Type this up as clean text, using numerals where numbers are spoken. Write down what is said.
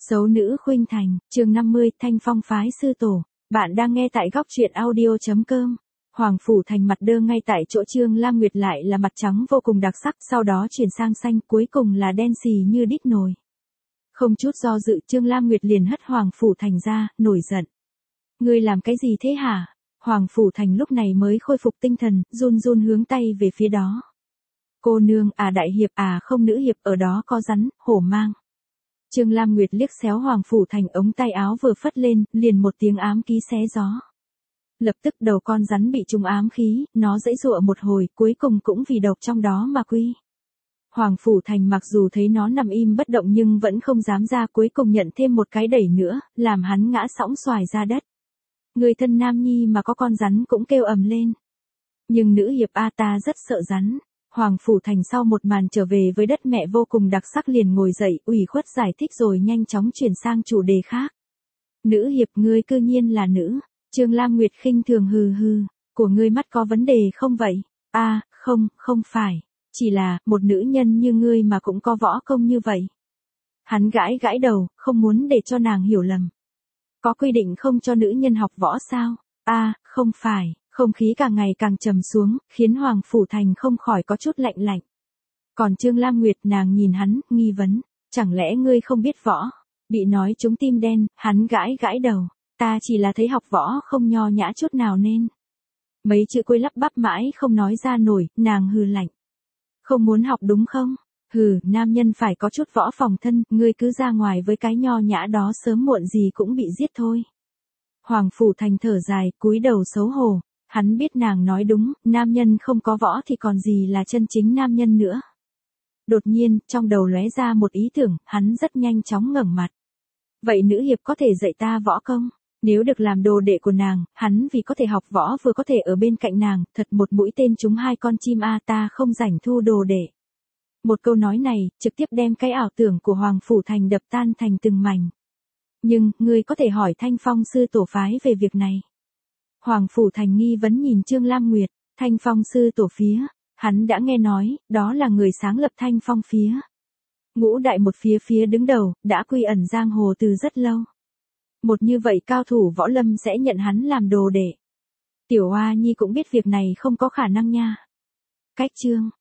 Xấu nữ khuynh thành, chương 50, Thanh Phong phái sư tổ. Bạn đang nghe tại góc truyện audio.com. Hoàng phủ thành mặt đơ ngay tại chỗ Trương Lam Nguyệt lại là mặt trắng vô cùng đặc sắc, sau đó chuyển sang xanh, cuối cùng là đen xì như đít nồi. Không chút do dự, Trương Lam Nguyệt liền hất Hoàng phủ thành ra, nổi giận. Ngươi làm cái gì thế hả? Hoàng phủ thành lúc này mới khôi phục tinh thần, run run hướng tay về phía đó. Cô nương, đại hiệp, không nữ hiệp, ở đó có rắn, hổ mang. Trương Lam Nguyệt liếc xéo Hoàng phủ thành, ống tay áo vừa phất lên, liền một tiếng ám khí xé gió. Lập tức đầu con rắn bị trúng ám khí, nó giãy giụa một hồi, cuối cùng cũng vì độc trong đó mà quy. Hoàng phủ thành mặc dù thấy nó nằm im bất động nhưng vẫn không dám ra, cuối cùng nhận thêm một cái đẩy nữa, làm hắn ngã sõng xoài ra đất. Người thân nam nhi mà có con rắn cũng kêu ầm lên. Nhưng nữ hiệp ta rất sợ rắn. Hoàng phủ thành sau một màn trở về với đất mẹ vô cùng đặc sắc liền ngồi dậy, ủy khuất giải thích rồi nhanh chóng chuyển sang chủ đề khác. Nữ hiệp, ngươi cư nhiên là nữ. Trương Lam Nguyệt khinh thường hừ hừ, của ngươi mắt có vấn đề không vậy? Không phải, chỉ là một nữ nhân như ngươi mà cũng có võ công như vậy. Hắn gãi đầu, không muốn để cho nàng hiểu lầm. Có quy định không cho nữ nhân học võ sao? Không phải. Không khí càng ngày càng trầm xuống, khiến Hoàng phủ thành không khỏi có chút lạnh lạnh. Còn Trương Lam Nguyệt, nàng nhìn hắn, nghi vấn, chẳng lẽ ngươi không biết võ? Bị nói trúng tim đen, hắn gãi đầu, ta chỉ là thấy học võ không nho nhã chút nào nên. Mấy chữ cuối lắp bắp mãi không nói ra nổi, nàng hừ lạnh. Không muốn học đúng không? Hừ, nam nhân phải có chút võ phòng thân, ngươi cứ ra ngoài với cái nho nhã đó sớm muộn gì cũng bị giết thôi. Hoàng phủ thành thở dài, cúi đầu xấu hổ. Hắn biết nàng nói đúng, nam nhân không có võ thì còn gì là chân chính nam nhân nữa. Đột nhiên, trong đầu lóe ra một ý tưởng, hắn rất nhanh chóng ngẩng mặt. Vậy nữ hiệp có thể dạy ta võ công? Nếu được làm đồ đệ của nàng, hắn vì có thể học võ vừa có thể ở bên cạnh nàng, thật một mũi tên trúng hai con chim, ta không rảnh thu đồ đệ. Một câu nói này, trực tiếp đem cái ảo tưởng của Hoàng phủ thành đập tan thành từng mảnh. Nhưng, ngươi có thể hỏi Thanh Phong sư tổ phái về việc này. Hoàng phủ thành nghi vấn nhìn Trương Lam Nguyệt, Thanh Phong sư tổ phía, hắn đã nghe nói, đó là người sáng lập Thanh Phong phía. Ngũ đại một phía đứng đầu, đã quy ẩn giang hồ từ rất lâu. Một như vậy cao thủ võ lâm sẽ nhận hắn làm đồ đệ. Tiểu Hoa Nhi cũng biết việc này không có khả năng nha. Cách chương,